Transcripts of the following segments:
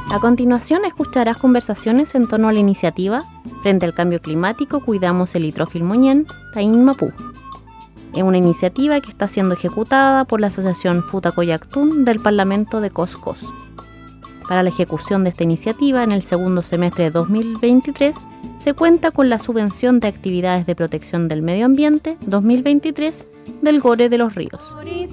A continuación escucharás conversaciones en torno a la iniciativa Frente al Cambio Climático Cuidamos el Litrófil Moñén, Taín Mapú. Es una iniciativa que está siendo ejecutada por la Asociación Futacoyactún del Parlamento de Coscos. Para la ejecución de esta iniciativa, en el segundo semestre de 2023, se cuenta con la subvención de actividades de protección del medio ambiente 2023 del GORE de los Ríos.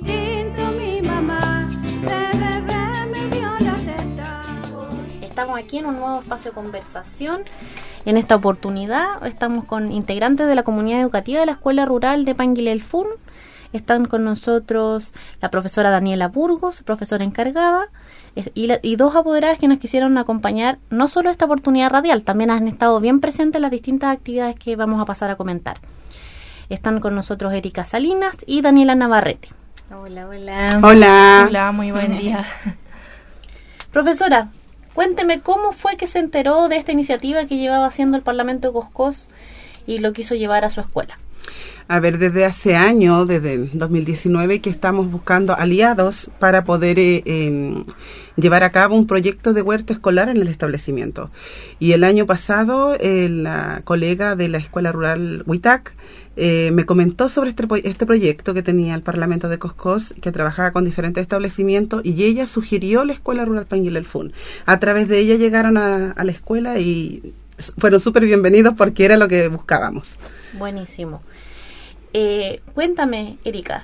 Estamos aquí en un nuevo espacio de conversación. En esta oportunidad estamos con integrantes de la comunidad educativa de la Escuela Rural de Panguilelfún. Están con nosotros la profesora Daniela Burgos, profesora encargada, y dos apoderadas que nos quisieron acompañar, no solo esta oportunidad radial, también han estado bien presentes en las distintas actividades que vamos a pasar a comentar. Están con nosotros Erika Salinas y Daniela Navarrete. Hola, hola. Hola. Hola, muy buen día. Profesora, cuénteme cómo fue que se enteró de esta iniciativa que llevaba haciendo el Parlamento de Coscos y lo quiso llevar a su escuela. A ver, desde hace años, desde el 2019, que estamos buscando aliados para poder llevar a cabo un proyecto de huerto escolar en el establecimiento. Y el año pasado, la colega de la Escuela Rural Huitac me comentó sobre este proyecto que tenía el Parlamento de Coscos, que trabajaba con diferentes establecimientos, y ella sugirió la Escuela Rural Panguilelfún. A través de ella llegaron a la escuela y fueron súper bienvenidos porque era lo que buscábamos. Buenísimo. Cuéntame, Erika,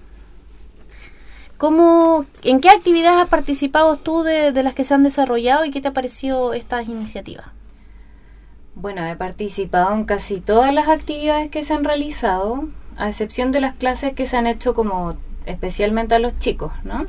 ¿en qué actividades has participado tú de las que se han desarrollado y qué te ha parecido estas iniciativas? Bueno, he participado en casi todas las actividades que se han realizado, a excepción de las clases que se han hecho como especialmente a los chicos, ¿no?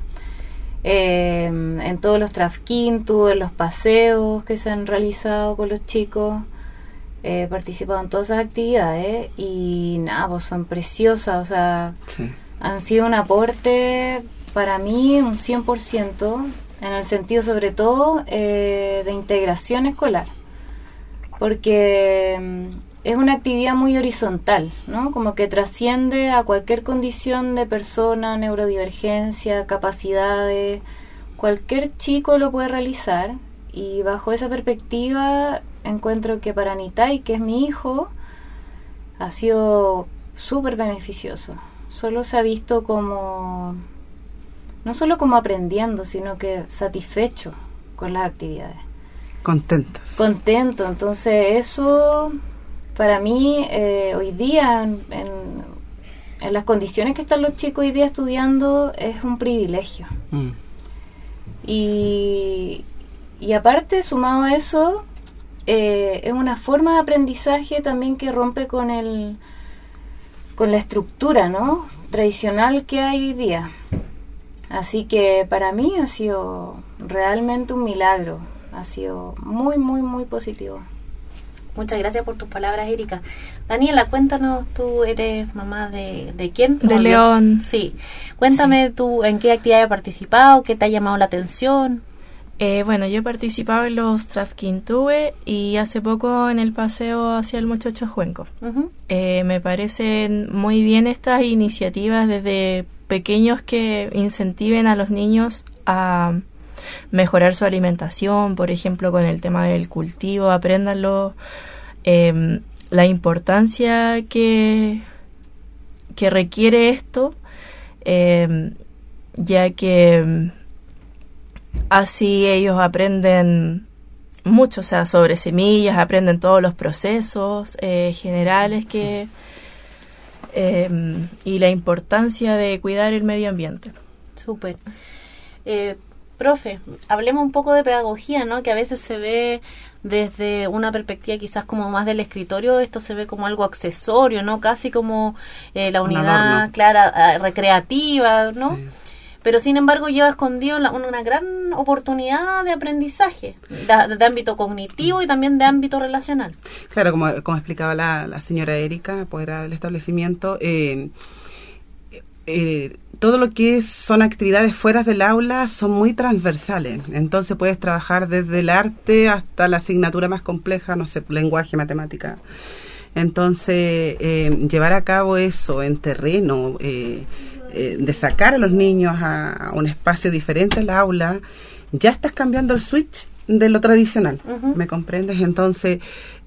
En todos los trafquintu, en los paseos que se han realizado con los chicos. He participado en todas esas actividades y nada, pues son preciosas, o sea, sí. Han sido un aporte para mí un 100%, en el sentido sobre todo de integración escolar, porque es una actividad muy horizontal, ¿no? Como que trasciende a cualquier condición de persona, neurodivergencia, capacidades, cualquier chico lo puede realizar. Y bajo esa perspectiva encuentro que para Nitai, que es mi hijo, ha sido súper beneficioso. Solo se ha visto como, no solo como aprendiendo, sino que satisfecho con las actividades. Contento. Entonces eso, para mí, hoy día, en las condiciones que están los chicos hoy día estudiando, es un privilegio. Y aparte, sumado a eso, es una forma de aprendizaje también que rompe con la estructura, ¿no?, tradicional que hay hoy día. Así que para mí ha sido realmente un milagro. Ha sido muy, muy, muy positivo. Muchas gracias por tus palabras, Erika. Daniela, cuéntanos, tú eres mamá de ¿quién? De León. Sí. Cuéntame tú en qué actividad has participado, qué te ha llamado la atención. Bueno, yo he participado en los Trafquintúe y hace poco en el paseo hacia el Mochocho Juenco. Uh-huh. Me parecen muy bien estas iniciativas desde pequeños que incentiven a los niños a mejorar su alimentación, por ejemplo, con el tema del cultivo, apréndanlo, la importancia que requiere esto, ya que así ellos aprenden mucho, o sea, sobre semillas, aprenden todos los procesos generales y la importancia de cuidar el medio ambiente. Súper. Profe, hablemos un poco de pedagogía, ¿no? Que a veces se ve desde una perspectiva quizás como más del escritorio, esto se ve como algo accesorio, ¿no? Casi como la unidad clara, recreativa, ¿no? Sí. Pero sin embargo lleva escondido una gran oportunidad de aprendizaje, de ámbito cognitivo y también de ámbito relacional. Claro, como explicaba la señora Erika, apoderada del establecimiento, todo lo que son actividades fuera del aula son muy transversales. Entonces puedes trabajar desde el arte hasta la asignatura más compleja, no sé, lenguaje, matemática. Entonces, llevar a cabo eso en terreno, de sacar a los niños a un espacio diferente al aula, ya estás cambiando el switch de lo tradicional, ¿me comprendes? Entonces,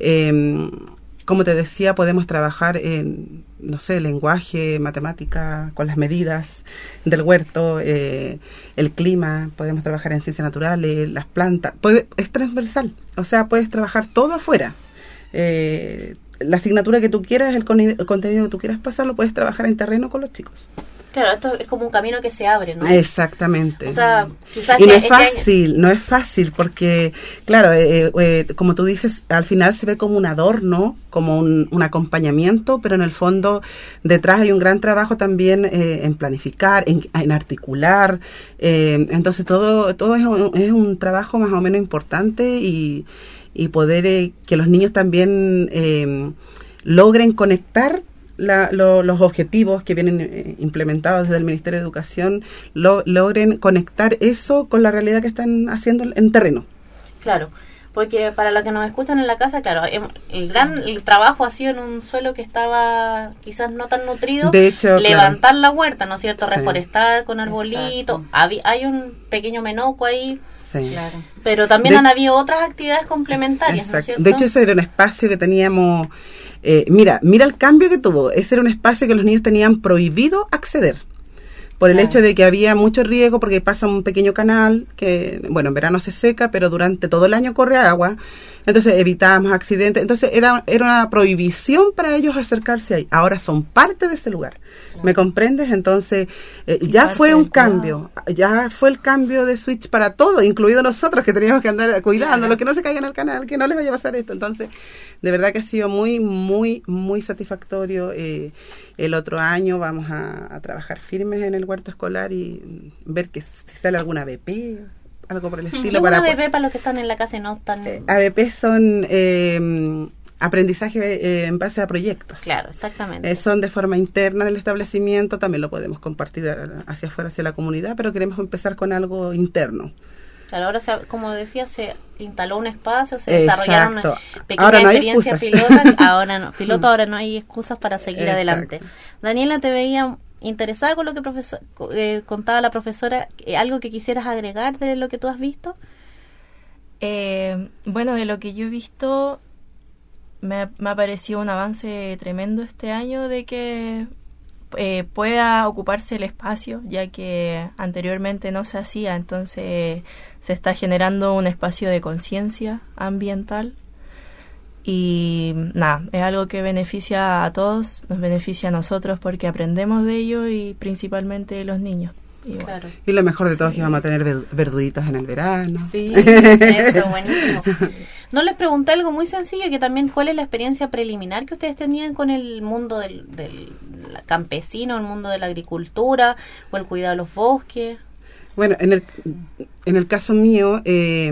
como te decía, podemos trabajar en, no sé, lenguaje, matemática, con las medidas del huerto, el clima, podemos trabajar en ciencias naturales, las plantas, es transversal, o sea, puedes trabajar todo afuera. La asignatura que tú quieras, el contenido que tú quieras pasar, lo puedes trabajar en terreno con los chicos. Claro, esto es como un camino que se abre, ¿no? Exactamente. O sea, quizás y no es fácil porque, claro, como tú dices, al final se ve como un adorno, como un acompañamiento, pero en el fondo detrás hay un gran trabajo también en planificar, en articular. Entonces todo es un trabajo más o menos importante y poder que los niños también logren conectar los objetivos que vienen implementados desde el Ministerio de Educación, logren conectar eso con la realidad que están haciendo en terreno. Claro, porque para los que nos escuchan en la casa, claro, el trabajo ha sido en un suelo que estaba quizás no tan nutrido. De hecho, levantar la huerta, ¿no es cierto? Sí. Reforestar con arbolitos. Hay un pequeño menoco ahí. Sí. Claro. Pero también han habido otras actividades complementarias, ¿no es cierto? De hecho, ese era un espacio que teníamos... mira el cambio que tuvo. Ese era un espacio que los niños tenían prohibido acceder. Por el hecho de que había mucho riesgo, porque pasa un pequeño canal que, bueno, en verano se seca, pero durante todo el año corre agua. Entonces evitábamos accidentes. Entonces era una prohibición para ellos acercarse ahí. Ahora son parte de ese lugar. Claro. ¿Me comprendes? Entonces ya fue un cambio. Ya fue el cambio de switch para todo, incluido nosotros que teníamos que andar cuidando, los que no se caigan al canal, que no les vaya a pasar esto. Entonces, de verdad que ha sido muy, muy, muy satisfactorio. El otro año vamos a trabajar firmes en el huerto escolar y ver que si sale alguna ABP, algo por el estilo. ¿Qué es una ABP para los que están en la casa y no están...? ABP son aprendizaje en base a proyectos. Claro, exactamente. Son de forma interna en el establecimiento, también lo podemos compartir hacia afuera, hacia la comunidad, pero queremos empezar con algo interno. Claro, ahora, como decía, se instaló un espacio, se desarrollaron pequeñas ahora no experiencias pilotas. Ahora no hay excusas para seguir adelante. Daniela, te veía interesada con lo que contaba la profesora. ¿Algo que quisieras agregar de lo que tú has visto? Bueno, de lo que yo he visto, me ha parecido un avance tremendo este año de que pueda ocuparse el espacio, ya que anteriormente no se hacía. Entonces se está generando un espacio de conciencia ambiental y nada, es algo que beneficia a todos, nos beneficia a nosotros porque aprendemos de ello y principalmente los niños. Y, bueno. Claro. Y lo mejor de todo es que vamos a tener verduritas en el verano. Sí, eso, buenísimo. No les pregunté algo muy sencillo, que también cuál es la experiencia preliminar que ustedes tenían con el mundo del campesino, el mundo de la agricultura o el cuidado de los bosques. Bueno, en el caso mío,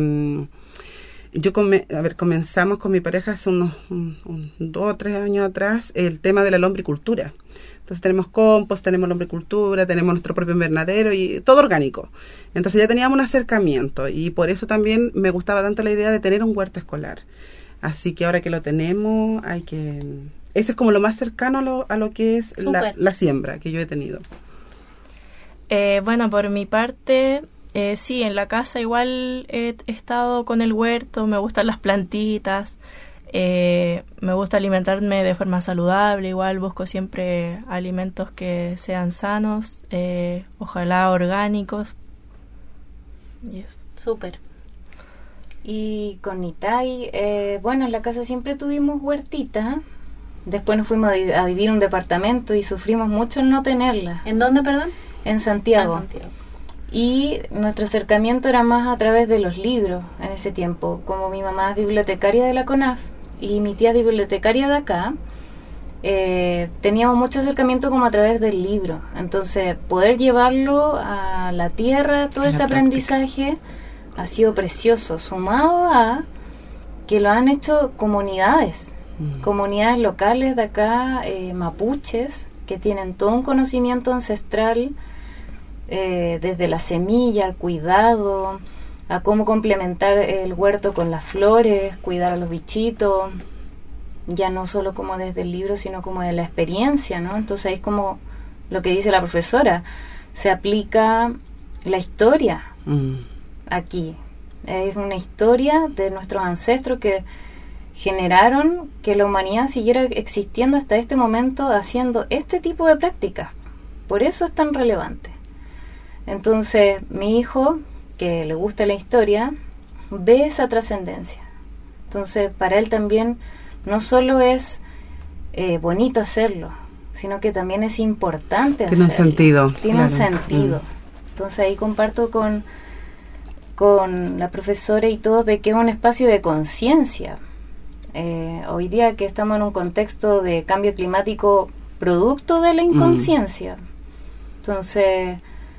comenzamos con mi pareja hace unos 2 o 3 años atrás el tema de la lombricultura. Entonces tenemos compost, tenemos lombricultura, tenemos nuestro propio invernadero y todo orgánico. Entonces ya teníamos un acercamiento y por eso también me gustaba tanto la idea de tener un huerto escolar. Así que ahora que lo tenemos, ese es como lo más cercano a lo que es la siembra que yo he tenido. Bueno, por mi parte, sí, en la casa igual he estado con el huerto, me gustan las plantitas. Me gusta alimentarme de forma saludable, igual busco siempre alimentos que sean sanos, ojalá orgánicos. Yes. Súper. Y con Nitai, bueno, en la casa siempre tuvimos huertita. Después nos fuimos a vivir en un departamento y sufrimos mucho en no tenerla. ¿En dónde, perdón? En Santiago. En Santiago. Y nuestro acercamiento era más a través de los libros en ese tiempo. Como mi mamá es bibliotecaria de la CONAF y mi tía es bibliotecaria de acá, teníamos mucho acercamiento como a través del libro. Entonces, poder llevarlo a la tierra, todo este aprendizaje, ha sido precioso, sumado a que lo han hecho comunidades locales de acá, mapuches, que tienen todo un conocimiento ancestral, desde la semilla, al cuidado, a cómo complementar el huerto con las flores, cuidar a los bichitos, ya no solo como desde el libro, sino como de la experiencia, ¿no? Entonces es como lo que dice la profesora, se aplica la historia aquí. Es una historia de nuestros ancestros que generaron que la humanidad siguiera existiendo hasta este momento haciendo este tipo de prácticas. Por eso es tan relevante. Entonces, mi hijo, que le gusta la historia, ve esa trascendencia. Entonces, para él también no solo es bonito hacerlo, sino que también es importante hacerlo. Tiene un sentido. Tiene un sentido. Entonces, ahí comparto con la profesora y todos de que es un espacio de conciencia. Hoy día que estamos en un contexto de cambio climático producto de la inconsciencia. Entonces,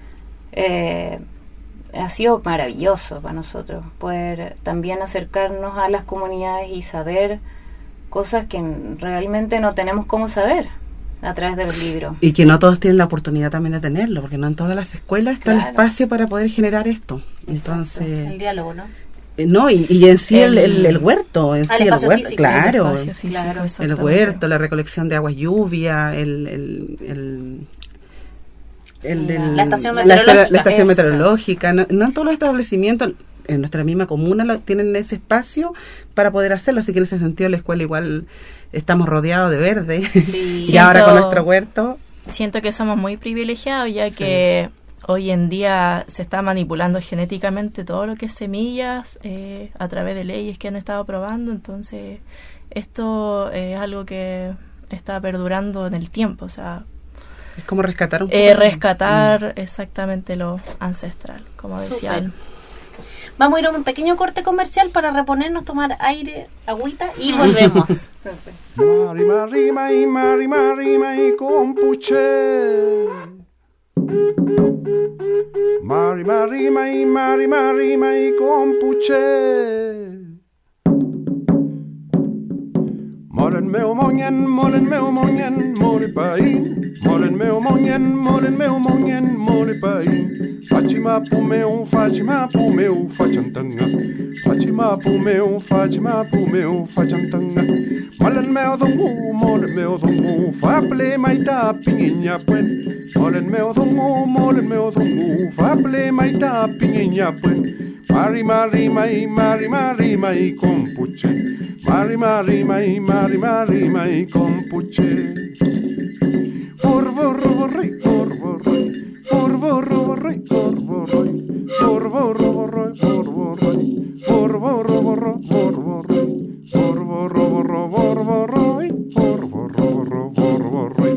ha sido maravilloso para nosotros poder también acercarnos a las comunidades y saber cosas que realmente no tenemos cómo saber a través del libro. Y que no todos tienen la oportunidad también de tenerlo, porque no en todas las escuelas está el espacio para poder generar esto. Entonces, el diálogo, ¿no? No, y en sí el huerto, en sí el huerto, físico, claro, el huerto, la recolección de agua lluvia, la estación meteorológica. La estación meteorológica. No en todos los establecimientos, en nuestra misma comuna, tienen ese espacio para poder hacerlo, así que en ese sentido la escuela igual estamos rodeados de verde. Sí. Y ahora con nuestro huerto. Siento que somos muy privilegiados, ya que hoy en día se está manipulando genéticamente todo lo que es semillas a través de leyes que han estado aprobando, entonces esto es algo que está perdurando en el tiempo, o sea, es como rescatar un poco. Rescatar exactamente lo ancestral, como decía él. Vamos a ir a un pequeño corte comercial para reponernos, tomar aire, agüita y volvemos. Mari, mari, mai, mari, mari, mai, compuche. Mari, mari, mai, mari, mari, mai, compuche. Moren meu monyen, mori pai. Moren meu monyen, mori pai. Fatima pu meu, facantanga. Fatima pu meu, facantanga. Moren meu dongu, fa ple maita pinginya puen. Moren meu dongu, fa ple maita pinginya puen. Mari, mari, mai, compuche. Mari, mari, mai, compuche. Vorvorroi, vorvorroi, vorvorroi, vorvorroi, vorvorroi, vorvorroi, vorvorroi, vorvorroi, vorvorroi, vorvorroi,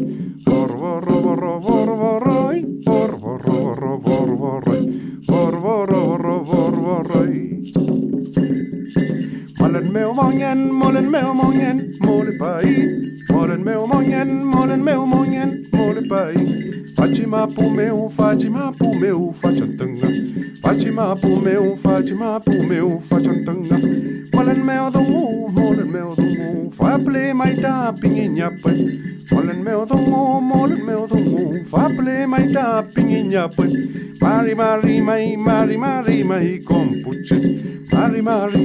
Molen meu monyen, mole pai. Molen meu monyen, mole pai. Fatima pu meu, facantanga. Fatima pu meu, facantanga. Molen meu dongu, fa ple maita pinginya pai. Molen meu dongu, fa ple maita pinginya pai. Mari, mai, compuche. Mari,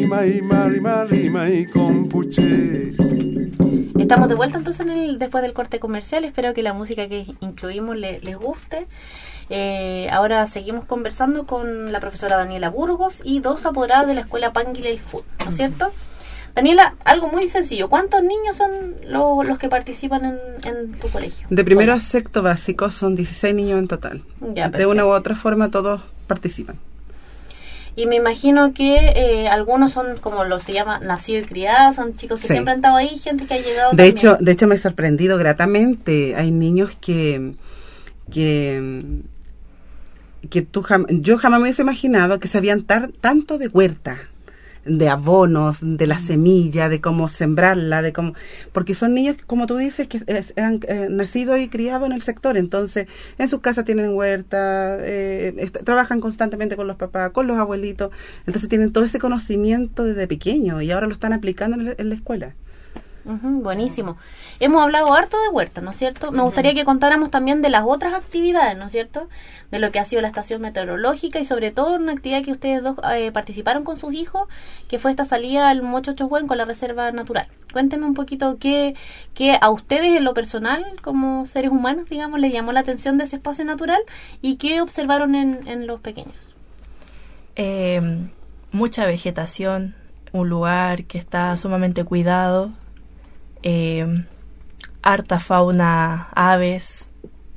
mai, compuche. Estamos de vuelta entonces después del corte comercial. Espero que la música que incluimos les guste. Ahora seguimos conversando con la profesora Daniela Burgos y dos apoderadas de la escuela Panguilel Food, ¿no es cierto? Daniela, algo muy sencillo. ¿Cuántos niños son los que participan en tu colegio? De primero a sexto básico son 16 niños en total. Ya, de una u otra forma todos participan. Y me imagino que algunos son, como se llama, nacido y criados, son chicos que siempre han estado ahí, gente que ha llegado de hecho me he sorprendido gratamente. Hay niños que yo jamás me hubiese imaginado que sabían tanto de huerta, de abonos, de la semilla, de cómo sembrarla, porque son niños, como tú dices, que han nacido y criado en el sector, entonces en sus casas tienen huerta, trabajan constantemente con los papás, con los abuelitos, entonces tienen todo ese conocimiento desde pequeño y ahora lo están aplicando en la escuela. Buenísimo. Hemos hablado harto de huerta, ¿no es cierto? Me gustaría que contáramos también de las otras actividades, ¿no es cierto? De lo que ha sido la estación meteorológica y sobre todo una actividad que ustedes dos participaron con sus hijos, que fue esta salida al Mochochohuenco, la reserva natural. Cuéntenme un poquito qué a ustedes en lo personal, como seres humanos, digamos, les llamó la atención de ese espacio natural y qué observaron en los pequeños. mucha vegetación, un lugar que está sumamente cuidado, harta fauna, aves,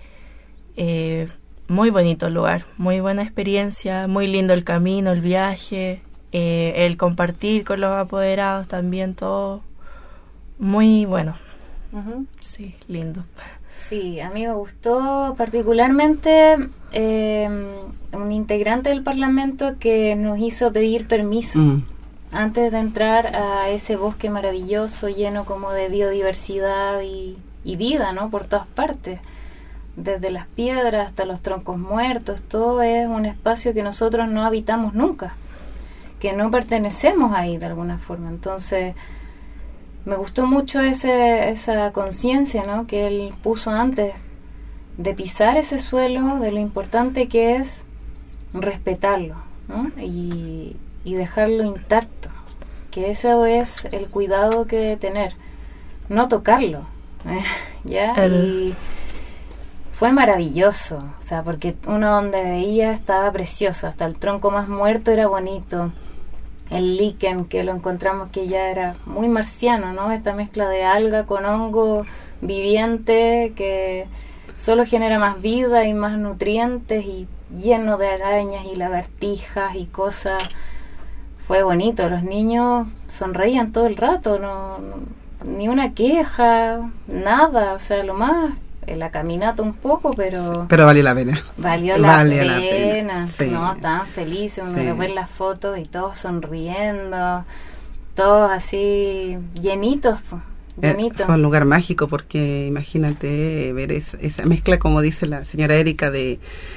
muy bonito el lugar, muy buena experiencia, muy lindo el camino, el viaje, el compartir con los apoderados también, todo muy bueno. Uh-huh. Sí, lindo. Sí, a mí me gustó particularmente un integrante del Parlamento que nos hizo pedir permiso antes de entrar a ese bosque maravilloso lleno como de biodiversidad y vida, ¿no? Por todas partes, desde las piedras hasta los troncos muertos, todo es un espacio que nosotros no habitamos nunca, que no pertenecemos ahí de alguna forma. Entonces me gustó mucho esa conciencia, ¿no?, que él puso antes de pisar ese suelo, de lo importante que es respetarlo, ¿no?, y dejarlo intacto, que eso es el cuidado que debe tener, no tocarlo, ¿ya? Y fue maravilloso, o sea, porque uno donde veía estaba precioso, hasta el tronco más muerto era bonito. El líquen, que lo encontramos que ya era muy marciano, ¿no? Esta mezcla de alga con hongo viviente que solo genera más vida y más nutrientes y lleno de arañas y lagartijas y cosas. Fue bonito, los niños sonreían todo el rato, no ni una queja, nada, o sea, lo más... la caminata un poco, pero valió la pena. Valió la pena. Sí. No, estaban felices, uno Sí. ver las fotos y todos sonriendo, todos así llenitos, llenitos. Fue un lugar mágico porque imagínate ver esa mezcla, como dice la señora Erika, de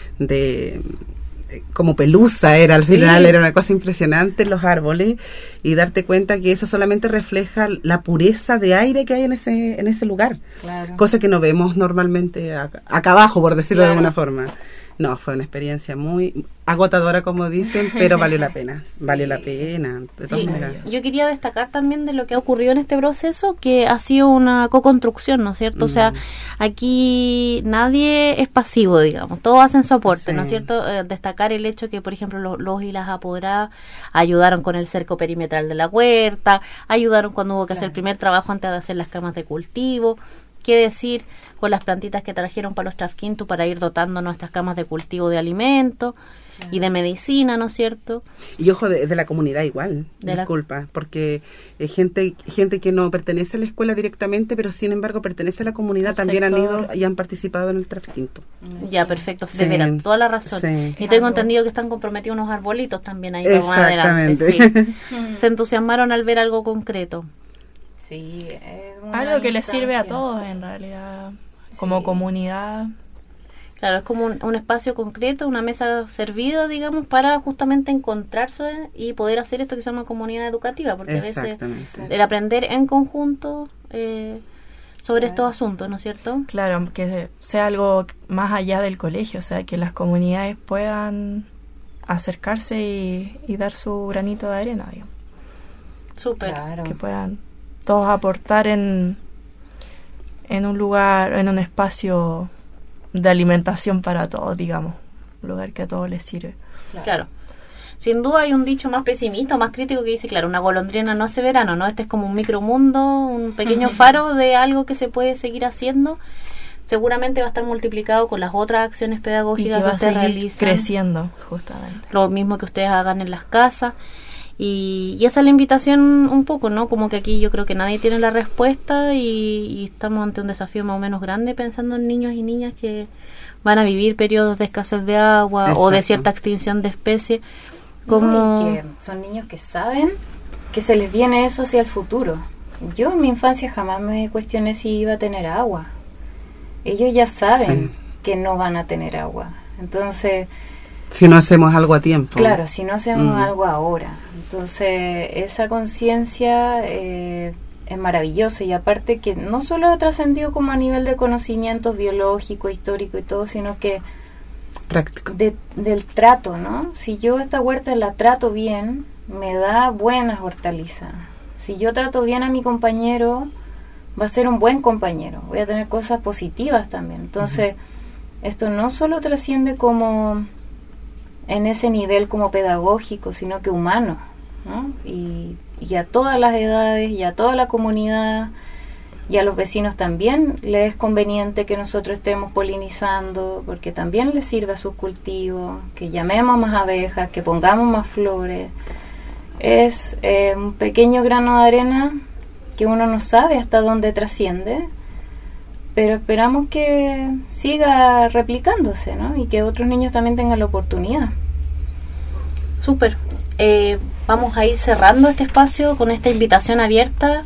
como pelusa era al final, sí. Era una cosa impresionante los árboles, y darte cuenta que eso solamente refleja la pureza de aire que hay en ese lugar, claro. Cosa que no vemos normalmente acá abajo, por decirlo claro. De alguna forma. No, fue una experiencia muy agotadora, como dicen, pero valió la pena, sí. Valió la pena, de todas maneras. Yo quería destacar también de lo que ha ocurrido en este proceso, que ha sido una co-construcción, ¿no es cierto? O sea, aquí nadie es pasivo, digamos, todos hacen su aporte, sí. ¿No es cierto? Destacar el hecho que, por ejemplo, los y las apoderadas ayudaron con el cerco perimetral de la huerta, ayudaron cuando hubo que hacer el primer trabajo antes de hacer las camas de cultivo. ¿Qué decir con las plantitas que trajeron para los Trafquintu para ir dotando nuestras camas de cultivo de alimentos y de medicina, ¿no es cierto? Y ojo, de la comunidad igual, disculpa, porque gente que no pertenece a la escuela directamente, pero sin embargo pertenece a la comunidad, también han ido y han participado en el Trafquintu. Ya, perfecto, de veras, toda la razón. Sí. Y tengo entendido que están comprometidos unos arbolitos también ahí más adelante. Sí. Se entusiasmaron al ver algo concreto. Sí, algo que les sirve a todos en realidad, como comunidad. Claro, es como un espacio concreto, una mesa servida, digamos, para justamente encontrarse y poder hacer esto que se llama comunidad educativa, porque a veces el aprender en conjunto sobre estos asuntos, ¿no es cierto? Claro, que sea algo más allá del colegio, o sea, que las comunidades puedan acercarse y dar su granito de arena, digamos. Súper. Claro. Que puedan todos aportar en un lugar, en un espacio de alimentación para todos, digamos, un lugar que a todos les sirve. Claro. Sin duda hay un dicho más pesimista, más crítico, que dice, claro, una golondrina no hace verano, ¿no? Este es como un micromundo, un pequeño faro de algo que se puede seguir haciendo. Seguramente va a estar multiplicado con las otras acciones pedagógicas que ustedes realizan. Creciendo, justamente. Lo mismo que ustedes hagan en las casas. Y esa es la invitación un poco, ¿no? Como que aquí yo creo que nadie tiene la respuesta y estamos ante un desafío más o menos grande pensando en niños y niñas que van a vivir periodos de escasez de agua. Exacto. O de cierta extinción de especies. Como que son niños que saben que se les viene eso hacia el futuro. Yo en mi infancia jamás me cuestioné si iba a tener agua. Ellos ya saben que no van a tener agua. Entonces... si no hacemos algo a tiempo. Claro, si no hacemos algo ahora. Entonces, esa conciencia es maravillosa, y aparte que no solo ha trascendido como a nivel de conocimientos biológico, histórico y todo, sino que práctico. Del trato, ¿no? Si yo esta huerta la trato bien, me da buenas hortalizas. Si yo trato bien a mi compañero, va a ser un buen compañero. Voy a tener cosas positivas también. Entonces, esto no solo trasciende como en ese nivel como pedagógico, sino que humano, ¿no? Y a todas las edades y a toda la comunidad y a los vecinos también les es conveniente que nosotros estemos polinizando, porque también les sirve a sus cultivos, que llamemos más abejas, que pongamos más flores. Es un pequeño grano de arena que uno no sabe hasta dónde trasciende, pero esperamos que siga replicándose, ¿no? Y que otros niños también tengan la oportunidad. Súper. Vamos a ir cerrando este espacio con esta invitación abierta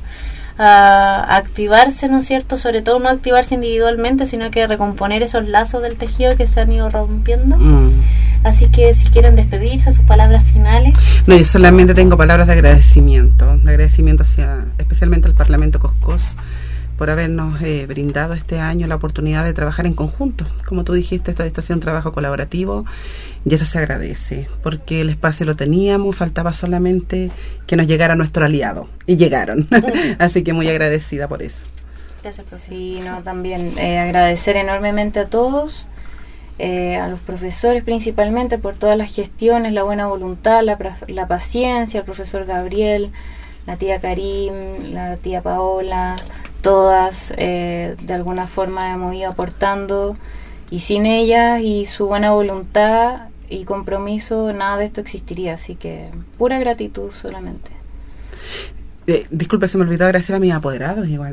a activarse, ¿no es cierto? Sobre todo no activarse individualmente, sino que recomponer esos lazos del tejido que se han ido rompiendo. Así que si quieren despedirse, sus palabras finales. No, yo solamente tengo palabras de agradecimiento hacia especialmente al Parlamento Coscós por habernos brindado este año la oportunidad de trabajar en conjunto. Como tú dijiste, esto ha sido un trabajo colaborativo y eso se agradece, porque el espacio lo teníamos, faltaba solamente que nos llegara nuestro aliado, y llegaron. Así que muy agradecida por eso. Gracias, profe. Sí, no, también agradecer enormemente a todos, a los profesores principalmente por todas las gestiones, la buena voluntad, la paciencia, al profesor Gabriel, la tía Karim, la tía Paola, todas de alguna forma hemos ido aportando, y sin ellas y su buena voluntad y compromiso nada de esto existiría, así que pura gratitud solamente. Disculpe, se me olvidó agradecer a mis apoderados igual.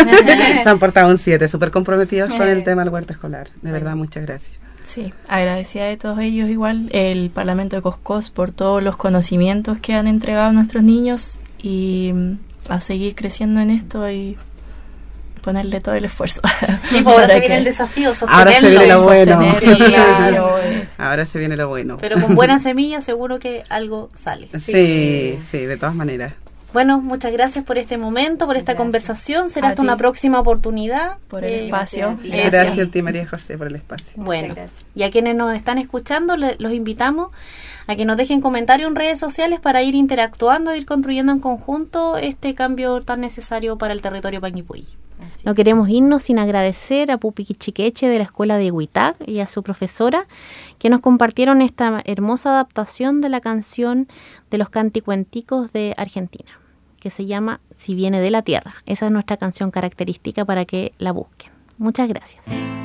Se han portado un 7, súper comprometidos con el tema del huerto escolar. De verdad, muchas gracias. Sí, agradecida de todos ellos igual, el Parlamento de Coscós por todos los conocimientos que han entregado a nuestros niños, y a seguir creciendo en esto y ponerle todo el esfuerzo. Sí, pues ahora se viene el desafío, sostenerlo. Ahora se viene lo bueno. Claro. Ahora se viene lo bueno. Pero con buena semilla seguro que algo sale. Sí, de todas maneras. Bueno, muchas gracias por este momento, por esta conversación. Será hasta una próxima oportunidad. Por el espacio. Gracias a ti, María José, por el espacio. Bueno, y a quienes nos están escuchando, los invitamos a que nos dejen comentarios en redes sociales para ir interactuando, ir construyendo en conjunto este cambio tan necesario para el territorio Panguipulli. No queremos irnos sin agradecer a Pupi Quichiqueche de la Escuela de Huitag y a su profesora que nos compartieron esta hermosa adaptación de la canción de los canticuenticos de Argentina, que se llama Si viene de la tierra. Esa es nuestra canción característica para que la busquen. Muchas gracias.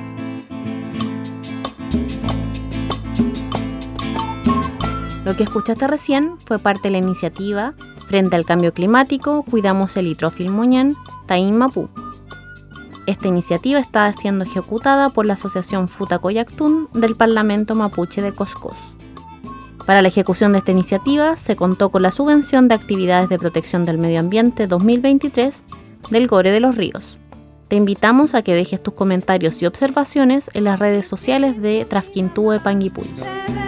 Lo que escuchaste recién fue parte de la iniciativa Frente al Cambio Climático, Cuidamos el Litrofil Moñán, Taín Mapú. Esta iniciativa está siendo ejecutada por la Asociación Futacoyactún del Parlamento Mapuche de Coscós. Para la ejecución de esta iniciativa se contó con la subvención de Actividades de Protección del Medio Ambiente 2023 del GORE de los Ríos. Te invitamos a que dejes tus comentarios y observaciones en las redes sociales de Trafquintúe Panguipulli.